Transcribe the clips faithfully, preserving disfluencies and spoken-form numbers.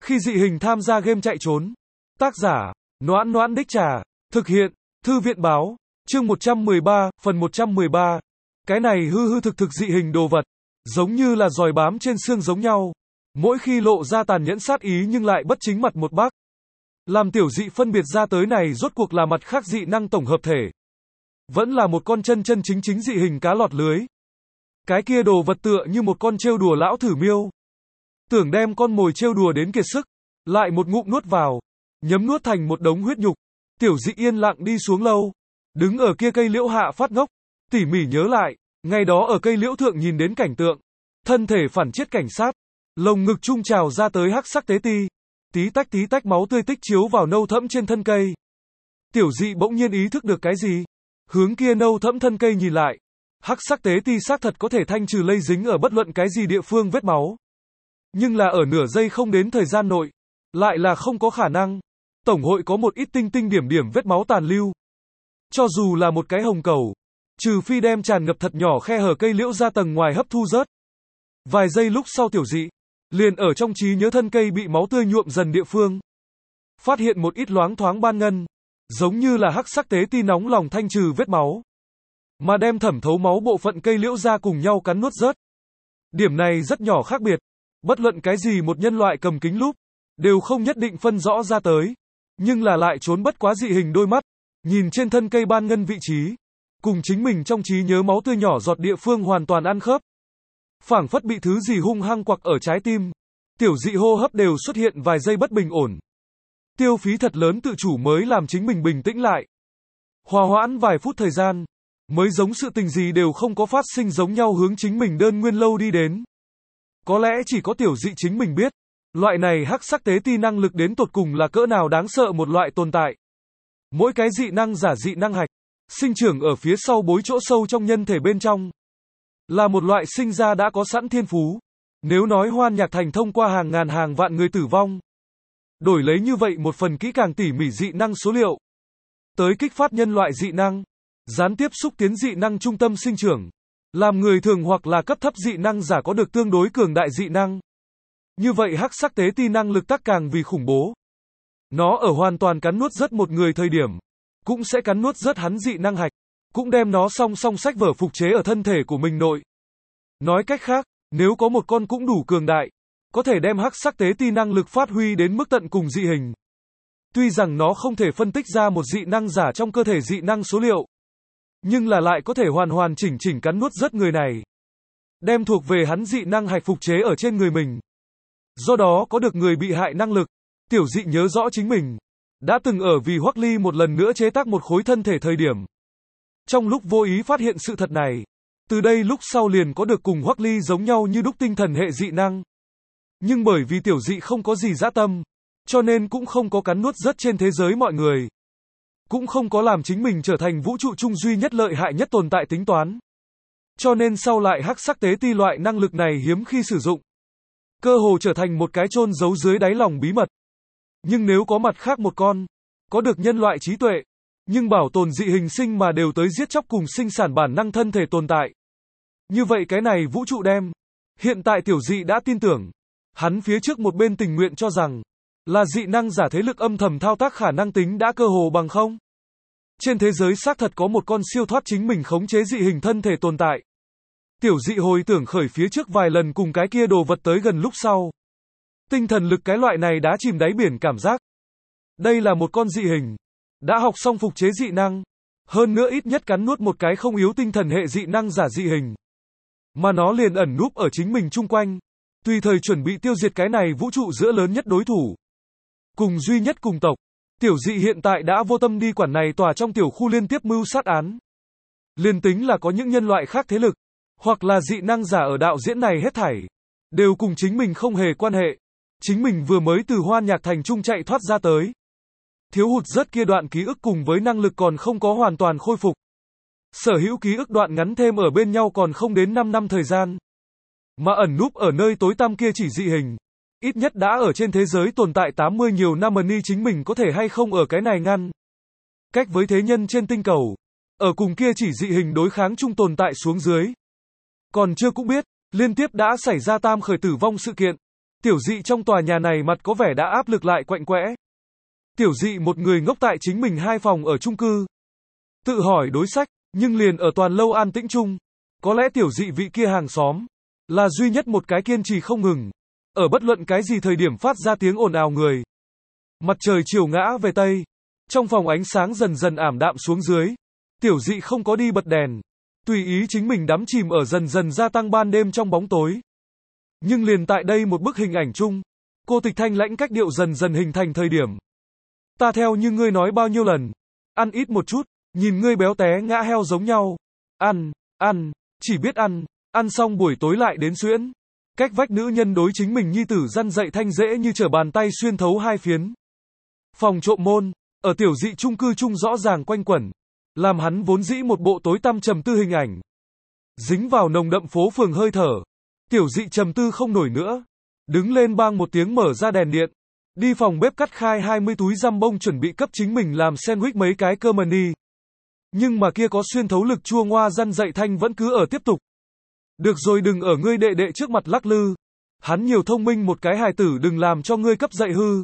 Khi dị hình tham gia game chạy trốn. Tác giả, Noãn Noãn Đích Trà. Thực hiện, Thư viện Báo. Chương một trăm mười ba, phần một trăm mười ba. Cái này hư hư thực thực dị hình đồ vật. Giống như là giòi bám trên xương giống nhau. Mỗi khi lộ ra tàn nhẫn sát ý nhưng lại bất chính mặt một bác. Làm tiểu dị phân biệt ra tới này rốt cuộc là mặt khác dị năng tổng hợp thể. Vẫn là một con chân chân chính chính dị hình cá lọt lưới. Cái kia đồ vật tựa như một con trêu đùa lão thử miêu. Tưởng đem con mồi trêu đùa đến kiệt sức, lại một ngụm nuốt vào, nhấm nuốt thành một đống huyết nhục. Tiểu dị yên lặng đi xuống lâu, đứng ở kia cây liễu hạ phát ngốc, tỉ mỉ nhớ lại, ngày đó ở cây liễu thượng nhìn đến cảnh tượng, thân thể phản chiết cảnh sát, lồng ngực trung trào ra tới hắc sắc tế ti, tí tách tí tách máu tươi tích chiếu vào nâu thẫm trên thân cây. Tiểu dị bỗng nhiên ý thức được cái gì, hướng kia nâu thẫm thân cây nhìn lại, hắc sắc tế ti xác thật có thể thanh trừ lây dính ở bất luận cái gì địa phương vết máu. Nhưng là ở nửa giây không đến thời gian nội, lại là không có khả năng. Tổng hội có một ít tinh tinh điểm điểm vết máu tàn lưu. Cho dù là một cái hồng cầu, trừ phi đem tràn ngập thật nhỏ khe hở cây liễu ra tầng ngoài hấp thu rớt. Vài giây lúc sau tiểu dị, liền ở trong trí nhớ thân cây bị máu tươi nhuộm dần địa phương. Phát hiện một ít loáng thoáng ban ngân, giống như là hắc sắc tế ti nóng lòng thanh trừ vết máu. Mà đem thẩm thấu máu bộ phận cây liễu ra cùng nhau cắn nuốt rớt. Điểm này rất nhỏ khác biệt. Bất luận cái gì một nhân loại cầm kính lúp, đều không nhất định phân rõ ra tới. Nhưng là lại trốn bất quá dị hình đôi mắt, nhìn trên thân cây ban ngân vị trí, cùng chính mình trong trí nhớ máu tươi nhỏ giọt địa phương hoàn toàn ăn khớp. Phảng phất bị thứ gì hung hăng quặc ở trái tim, tiểu dị hô hấp đều xuất hiện vài giây bất bình ổn. Tiêu phí thật lớn tự chủ mới làm chính mình bình tĩnh lại. Hòa hoãn vài phút thời gian, mới giống sự tình gì đều không có phát sinh giống nhau hướng chính mình đơn nguyên lâu đi đến. Có lẽ chỉ có tiểu dị chính mình biết, loại này hắc sắc tế ti năng lực đến tột cùng là cỡ nào đáng sợ một loại tồn tại. Mỗi cái dị năng giả dị năng hạch, sinh trưởng ở phía sau bối chỗ sâu trong nhân thể bên trong. Là một loại sinh ra đã có sẵn thiên phú. Nếu nói Hoan Nhạc Thành thông qua hàng ngàn hàng vạn người tử vong, đổi lấy như vậy một phần kỹ càng tỉ mỉ dị năng số liệu. Tới kích phát nhân loại dị năng, gián tiếp xúc tiến dị năng trung tâm sinh trưởng. Làm người thường hoặc là cấp thấp dị năng giả có được tương đối cường đại dị năng. Như vậy hắc sắc tế ti năng lực tác càng vì khủng bố. Nó ở hoàn toàn cắn nuốt rất một người thời điểm, cũng sẽ cắn nuốt rất hắn dị năng hạch, cũng đem nó song song sách vở phục chế ở thân thể của mình nội. Nói cách khác, nếu có một con cũng đủ cường đại, có thể đem hắc sắc tế ti năng lực phát huy đến mức tận cùng dị hình. Tuy rằng nó không thể phân tích ra một dị năng giả trong cơ thể dị năng số liệu, nhưng là lại có thể hoàn hoàn chỉnh chỉnh cắn nuốt rất người này. Đem thuộc về hắn dị năng hạch phục chế ở trên người mình. Do đó có được người bị hại năng lực. Tiểu dị nhớ rõ chính mình đã từng ở vì Hoắc Ly một lần nữa chế tác một khối thân thể thời điểm. Trong lúc vô ý phát hiện sự thật này, từ đây lúc sau liền có được cùng Hoắc Ly giống nhau như đúc tinh thần hệ dị năng. Nhưng bởi vì tiểu dị không có gì dã tâm, cho nên cũng không có cắn nuốt rất trên thế giới mọi người. Cũng không có làm chính mình trở thành vũ trụ trung duy nhất lợi hại nhất tồn tại tính toán. Cho nên sau lại hắc sắc tế ti loại năng lực này hiếm khi sử dụng. Cơ hồ trở thành một cái chôn giấu dưới đáy lòng bí mật. Nhưng nếu có mặt khác một con, có được nhân loại trí tuệ, nhưng bảo tồn dị hình sinh mà đều tới giết chóc cùng sinh sản bản năng thân thể tồn tại. Như vậy cái này vũ trụ đem. Hiện tại tiểu dị đã tin tưởng. Hắn phía trước một bên tình nguyện cho rằng, là dị năng giả thế lực âm thầm thao tác khả năng tính đã cơ hồ bằng không. Trên thế giới xác thật có một con siêu thoát chính mình khống chế dị hình thân thể tồn tại. Tiểu dị hồi tưởng khởi phía trước vài lần cùng cái kia đồ vật tới gần lúc sau. Tinh thần lực cái loại này đã chìm đáy biển cảm giác. Đây là một con dị hình. Đã học xong phục chế dị năng. Hơn nữa ít nhất cắn nuốt một cái không yếu tinh thần hệ dị năng giả dị hình. Mà nó liền ẩn núp ở chính mình chung quanh. Tùy thời chuẩn bị tiêu diệt cái này vũ trụ giữa lớn nhất đối thủ. Cùng duy nhất cùng tộc. Tiểu dị hiện tại đã vô tâm đi quản này tòa trong tiểu khu liên tiếp mưu sát án. Liên tính là có những nhân loại khác thế lực, hoặc là dị năng giả ở đạo diễn này hết thảy, đều cùng chính mình không hề quan hệ. Chính mình vừa mới từ Hoan Nhạc Thành trung chạy thoát ra tới. Thiếu hụt rất kia đoạn ký ức cùng với năng lực còn không có hoàn toàn khôi phục. Sở hữu ký ức đoạn ngắn thêm ở bên nhau còn không đến năm năm thời gian. Mà ẩn núp ở nơi tối tăm kia chỉ dị hình. Ít nhất đã ở trên thế giới tồn tại tám mươi nhiều năm ni chính mình có thể hay không ở cái này ngăn. Cách với thế nhân trên tinh cầu. Ở cùng kia chỉ dị hình đối kháng chung tồn tại xuống dưới. Còn chưa cũng biết, liên tiếp đã xảy ra tam khởi tử vong sự kiện. Tiểu dị trong tòa nhà này mặt có vẻ đã áp lực lại quạnh quẽ. Tiểu dị một người ngốc tại chính mình hai phòng ở chung cư. Tự hỏi đối sách, nhưng liền ở toàn lâu an tĩnh chung. Có lẽ tiểu dị vị kia hàng xóm là duy nhất một cái kiên trì không ngừng. Ở bất luận cái gì thời điểm phát ra tiếng ồn ào người. Mặt trời chiều ngã về Tây. Trong phòng ánh sáng dần dần ảm đạm xuống dưới. Tiểu dị không có đi bật đèn. Tùy ý chính mình đắm chìm ở dần dần gia tăng ban đêm trong bóng tối. Nhưng liền tại đây một bức hình ảnh chung. Cô Tịch thanh lãnh cách điệu dần dần hình thành thời điểm. Ta theo như ngươi nói bao nhiêu lần. Ăn ít một chút. Nhìn ngươi béo té ngã heo giống nhau. Ăn, ăn, chỉ biết ăn. Ăn xong buổi tối lại đến xuyễn. Cách vách nữ nhân đối chính mình nhi tử răn dạy thanh dễ như trở bàn tay xuyên thấu hai phiến. Phòng trộm môn, ở tiểu dị chung cư chung rõ ràng quanh quẩn. Làm hắn vốn dĩ một bộ tối tăm trầm tư hình ảnh. Dính vào nồng đậm phố phường hơi thở. Tiểu dị trầm tư không nổi nữa. Đứng lên bang một tiếng mở ra đèn điện. Đi phòng bếp cắt khai hai mươi túi răm bông chuẩn bị cấp chính mình làm sandwich mấy cái cơ mani. Nhưng mà kia có xuyên thấu lực chua ngoa răn dạy thanh vẫn cứ ở tiếp tục. Được rồi đừng ở ngươi đệ đệ trước mặt lắc lư. Hắn nhiều thông minh một cái hài tử đừng làm cho ngươi cấp dạy hư.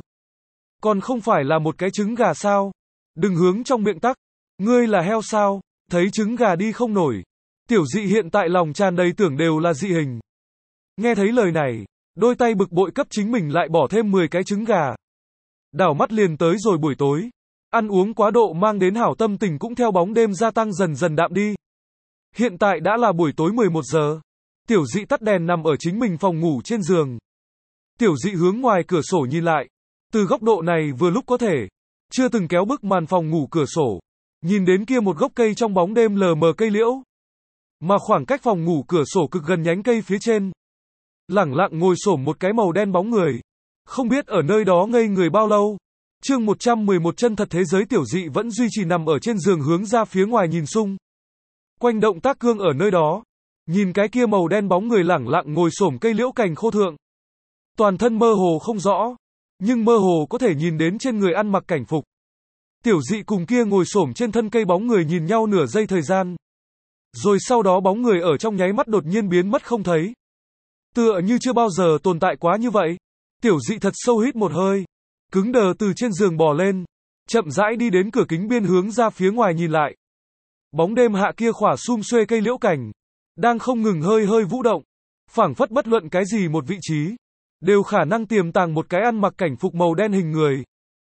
Còn không phải là một cái trứng gà sao. Đừng hướng trong miệng tắc. Ngươi là heo sao, thấy trứng gà đi không nổi. Tiểu dị hiện tại lòng tràn đầy tưởng đều là dị hình. Nghe thấy lời này, đôi tay bực bội cấp chính mình lại bỏ thêm mười cái trứng gà. Đảo mắt liền tới rồi buổi tối. Ăn uống quá độ mang đến hảo tâm tình cũng theo bóng đêm gia tăng dần dần đạm đi. Hiện tại đã là buổi tối mười một giờ. Tiểu dị tắt đèn nằm ở chính mình phòng ngủ trên giường. Tiểu dị hướng ngoài cửa sổ nhìn lại. Từ góc độ này vừa lúc có thể. Chưa từng kéo bức màn phòng ngủ cửa sổ. Nhìn đến kia một gốc cây trong bóng đêm lờ mờ cây liễu. Mà khoảng cách phòng ngủ cửa sổ cực gần nhánh cây phía trên. Lẳng lặng ngồi xổm một cái màu đen bóng người. Không biết ở nơi đó ngây người bao lâu. Chương một trăm mười một chân thật thế giới tiểu dị vẫn duy trì nằm ở trên giường hướng ra phía ngoài nhìn xung. Quanh động tác cương ở nơi đó. Nhìn cái kia màu đen bóng người lẳng lặng ngồi xổm cây liễu cành khô thượng. Toàn thân mơ hồ không rõ. Nhưng mơ hồ có thể nhìn đến trên người ăn mặc cảnh phục. Tiểu dị cùng kia ngồi xổm trên thân cây bóng người nhìn nhau nửa giây thời gian. Rồi sau đó bóng người ở trong nháy mắt đột nhiên biến mất không thấy. Tựa như chưa bao giờ tồn tại quá như vậy. Tiểu dị thật sâu hít một hơi. Cứng đờ từ trên giường bò lên. Chậm rãi đi đến cửa kính biên hướng ra phía ngoài nhìn lại. Bóng đêm hạ kia khỏa sum xuê cây liễu cảnh. Đang không ngừng hơi hơi vũ động. Phảng phất bất luận cái gì một vị trí. Đều khả năng tiềm tàng một cái ăn mặc cảnh phục màu đen hình người.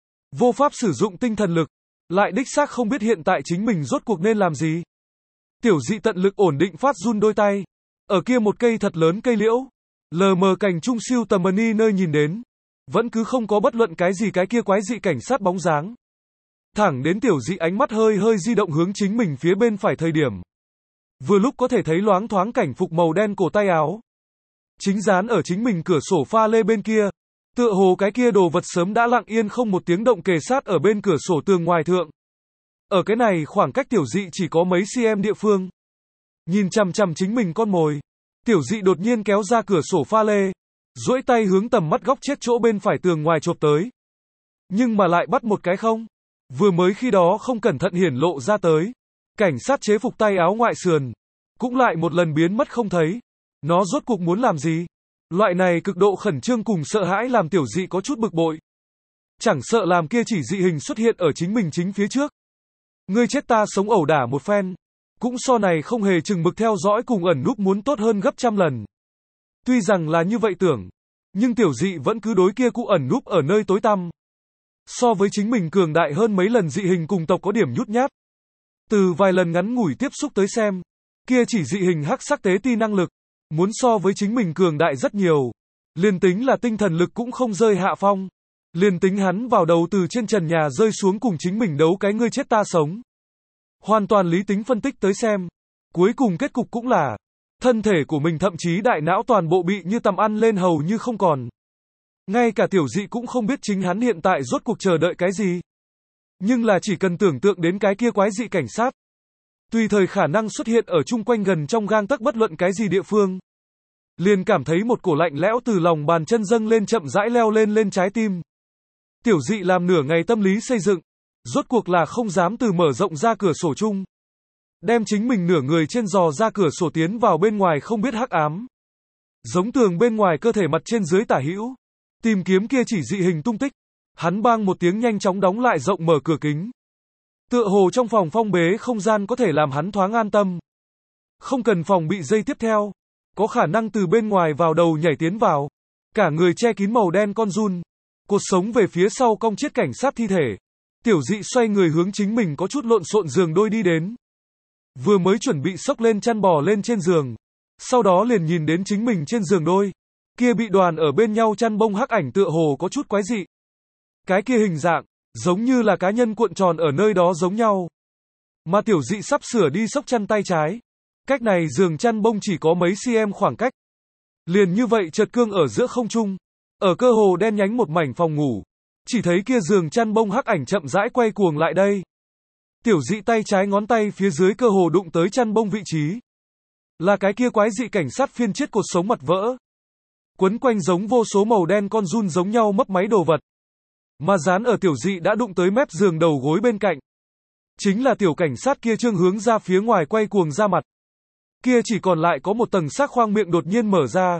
Vô pháp sử dụng tinh thần lực. Lại đích xác không biết hiện tại chính mình rốt cuộc nên làm gì. Tiểu dị tận lực ổn định phát run đôi tay. Ở kia một cây thật lớn cây liễu. Lờ mờ cảnh trung siêu tầm mani nơi nhìn đến. Vẫn cứ không có bất luận cái gì cái kia quái dị cảnh sát bóng dáng. Thẳng đến tiểu dị ánh mắt hơi hơi di động hướng chính mình phía bên phải thời điểm. Vừa lúc có thể thấy loáng thoáng cảnh phục màu đen cổ tay áo. Chính dán ở chính mình cửa sổ pha lê bên kia. Tựa hồ cái kia đồ vật sớm đã lặng yên không một tiếng động kề sát ở bên cửa sổ tường ngoài thượng. Ở cái này khoảng cách tiểu dị chỉ có mấy cm địa phương. Nhìn chằm chằm chính mình con mồi. Tiểu dị đột nhiên kéo ra cửa sổ pha lê. Duỗi tay hướng tầm mắt góc chết chỗ bên phải tường ngoài chộp tới. Nhưng mà lại bắt một cái không. Vừa mới khi đó không cẩn thận hiển lộ ra tới. Cảnh sát chế phục tay áo ngoại sườn. Cũng lại một lần biến mất không thấy. Nó rốt cuộc muốn làm gì? Loại này cực độ khẩn trương cùng sợ hãi làm tiểu dị có chút bực bội. Chẳng sợ làm kia chỉ dị hình xuất hiện ở chính mình chính phía trước. Ngươi chết ta sống ẩu đả một phen. Cũng so này không hề chừng mực theo dõi cùng ẩn núp muốn tốt hơn gấp trăm lần. Tuy rằng là như vậy tưởng. Nhưng tiểu dị vẫn cứ đối kia cụ ẩn núp ở nơi tối tăm. So với chính mình cường đại hơn mấy lần dị hình cùng tộc có điểm nhút nhát. Từ vài lần ngắn ngủi tiếp xúc tới xem. Kia chỉ dị hình hắc sắc tế ti năng lực. Muốn so với chính mình cường đại rất nhiều. Liền tính là tinh thần lực cũng không rơi hạ phong. Liền tính hắn vào đầu từ trên trần nhà rơi xuống cùng chính mình đấu cái ngươi chết ta sống. Hoàn toàn lý tính phân tích tới xem. Cuối cùng kết cục cũng là. Thân thể của mình thậm chí đại não toàn bộ bị như tầm ăn lên hầu như không còn. Ngay cả tiểu dị cũng không biết chính hắn hiện tại rốt cuộc chờ đợi cái gì. Nhưng là chỉ cần tưởng tượng đến cái kia quái dị cảnh sát. Tùy thời khả năng xuất hiện ở chung quanh gần trong gang tấc bất luận cái gì địa phương. Liền cảm thấy một cổ lạnh lẽo từ lòng bàn chân dâng lên chậm rãi leo lên lên trái tim. Tiểu dị làm nửa ngày tâm lý xây dựng. Rốt cuộc là không dám từ mở rộng ra cửa sổ chung. Đem chính mình nửa người trên giò ra cửa sổ tiến vào bên ngoài không biết hắc ám. Giống tường bên ngoài cơ thể mặt trên dưới tả hữu. Tìm kiếm kia chỉ dị hình tung tích. Hắn bang một tiếng nhanh chóng đóng lại rộng mở cửa kính. Tựa hồ trong phòng phong bế không gian có thể làm hắn thoáng an tâm. Không cần phòng bị dây tiếp theo. Có khả năng từ bên ngoài vào đầu nhảy tiến vào. Cả người che kín màu đen con giun. Cột sống về phía sau cong chiếc cảnh sát thi thể. Tiểu dị xoay người hướng chính mình có chút lộn xộn giường đôi đi đến. Vừa mới chuẩn bị xốc lên chăn bò lên trên giường. Sau đó liền nhìn đến chính mình trên giường đôi. Kia bị đoàn ở bên nhau chăn bông hắc ảnh tựa hồ có chút quái dị. Cái kia hình dạng, giống như là cá nhân cuộn tròn ở nơi đó giống nhau. Mà tiểu dị sắp sửa đi xốc chăn tay trái. Cách này giường chăn bông chỉ có mấy cm khoảng cách. Liền như vậy chợt cương ở giữa không trung. Ở cơ hồ đen nhánh một mảnh phòng ngủ. Chỉ thấy kia giường chăn bông hắc ảnh chậm rãi quay cuồng lại đây. Tiểu dị tay trái ngón tay phía dưới cơ hồ đụng tới chăn bông vị trí. Là cái kia quái dị cảnh sát phiên chết cột sống mặt vỡ. Quấn quanh giống vô số màu đen con giun giống nhau mấp máy đồ vật. Mà dán ở tiểu dị đã đụng tới mép giường đầu gối bên cạnh. Chính là tiểu cảnh sát kia trương hướng ra phía ngoài quay cuồng ra mặt. Kia chỉ còn lại có một tầng xác khoang miệng đột nhiên mở ra.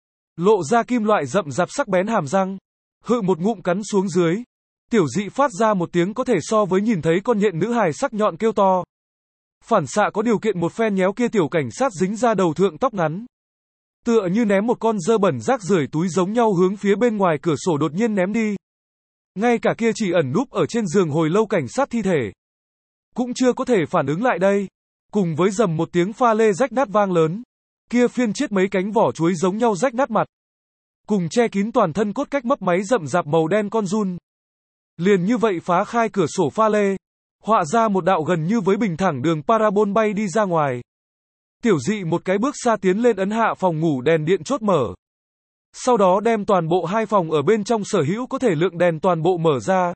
Lộ ra kim loại rậm rạp sắc bén hàm răng. Hự một ngụm cắn xuống dưới. Tiểu dị phát ra một tiếng có thể so với nhìn thấy con nhện nữ hài sắc nhọn kêu to. Phản xạ có điều kiện một phen nhéo kia tiểu cảnh sát dính ra đầu thượng tóc ngắn. Tựa như ném một con dơ bẩn rác rưởi túi giống nhau hướng phía bên ngoài cửa sổ đột nhiên ném đi. Ngay cả kia chỉ ẩn núp ở trên giường hồi lâu cảnh sát thi thể. Cũng chưa có thể phản ứng lại đây. Cùng với dầm một tiếng pha lê rách nát vang lớn. Kia phiên chết mấy cánh vỏ chuối giống nhau rách nát mặt. Cùng che kín toàn thân cốt cách mấp máy rậm rạp màu đen con giun. Liền như vậy phá khai cửa sổ pha lê. Họa ra một đạo gần như với bình thẳng đường parabol bay đi ra ngoài. Tiểu dị một cái bước xa tiến lên ấn hạ phòng ngủ đèn điện chốt mở. Sau đó đem toàn bộ hai phòng ở bên trong sở hữu có thể lượng đèn toàn bộ mở ra.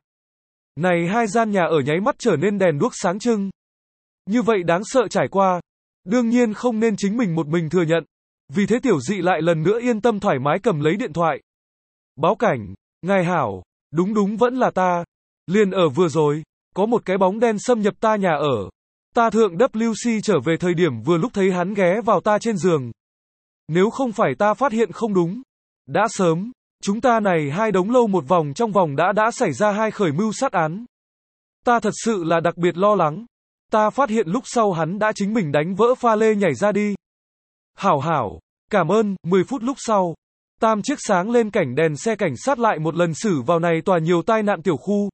Này hai gian nhà ở nháy mắt trở nên đèn đuốc sáng trưng. Như vậy đáng sợ trải qua. Đương nhiên không nên chính mình một mình thừa nhận. Vì thế tiểu dị lại lần nữa yên tâm thoải mái cầm lấy điện thoại. Báo cảnh, ngài hảo, đúng đúng vẫn là ta. Liền ở vừa rồi, có một cái bóng đen xâm nhập ta nhà ở. Ta thượng W C trở về thời điểm vừa lúc thấy hắn ghé vào ta trên giường. Nếu không phải ta phát hiện không đúng. Đã sớm, chúng ta này hai đống lâu một vòng trong vòng đã đã xảy ra hai khởi mưu sát án. Ta thật sự là đặc biệt lo lắng. Ta phát hiện lúc sau hắn đã chính mình đánh vỡ pha lê nhảy ra đi. Hảo hảo, cảm ơn, mười phút lúc sau. Tam chiếc sáng lên cảnh đèn xe cảnh sát lại một lần xử vào này tòa nhiều tai nạn tiểu khu.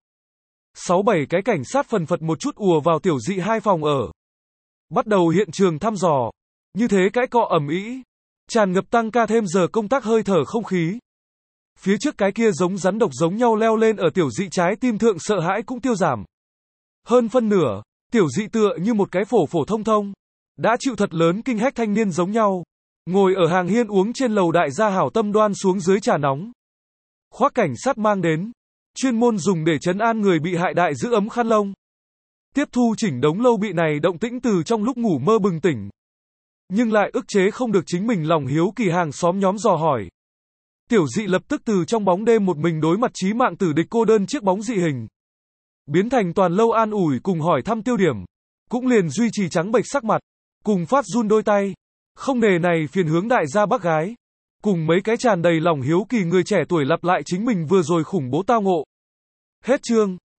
Sáu bảy cái cảnh sát phần phật một chút ùa vào tiểu dị hai phòng ở. Bắt đầu hiện trường thăm dò. Như thế cãi cọ ầm ĩ, tràn ngập tăng ca thêm giờ công tác hơi thở không khí. Phía trước cái kia giống rắn độc giống nhau leo lên ở tiểu dị trái tim thượng sợ hãi cũng tiêu giảm. Hơn phân nửa, tiểu dị tựa như một cái phổ phổ thông thông. Đã chịu thật lớn kinh hách thanh niên giống nhau. Ngồi ở hàng hiên uống trên lầu đại gia hảo tâm đoan xuống dưới trà nóng. Khoác cảnh sát mang đến. Chuyên môn dùng để trấn an người bị hại đại giữ ấm khăn lông. Tiếp thu chỉnh đống lâu bị này động tĩnh từ trong lúc ngủ mơ bừng tỉnh. Nhưng lại ức chế không được chính mình lòng hiếu kỳ hàng xóm nhóm dò hỏi. Tiểu dị lập tức từ trong bóng đêm một mình đối mặt chí mạng tử địch cô đơn chiếc bóng dị hình. Biến thành toàn lâu an ủi cùng hỏi thăm tiêu điểm. Cũng liền duy trì trắng bệch sắc mặt. Cùng phát run đôi tay. Không đề này phiền hướng đại gia bác gái. Cùng mấy cái tràn đầy lòng hiếu kỳ người trẻ tuổi lặp lại chính mình vừa rồi khủng bố tao ngộ. Hết chương.